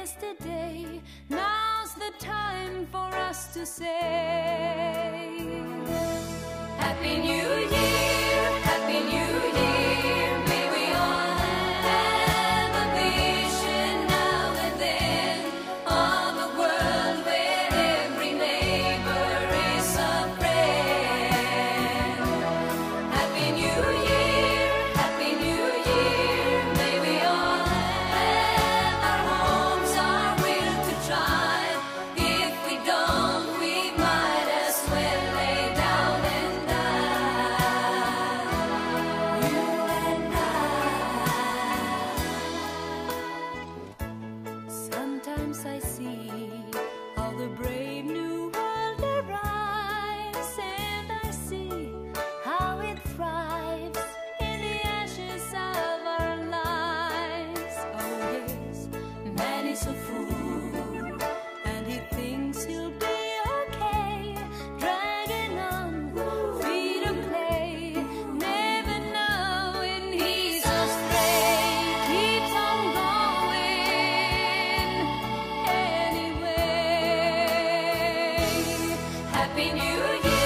yesterday. Now's the time for us to say Happy New Year, Happy New Year. May we all have a vision now and then of a world where every neighbor is a friend. Happy New Year, Happy New Year. May we all have our homes, our will to try. If we don't, we might as well lay down and die. You and I. Sometimes I see how the brave new world arrives, and I see how it thrives in the ashes of our lives. Oh yes, man is a fool, and he thinks he'll be okay, dragging on feet of clay, never knowing he's astray. Keeps on going anyway. Happy New Year.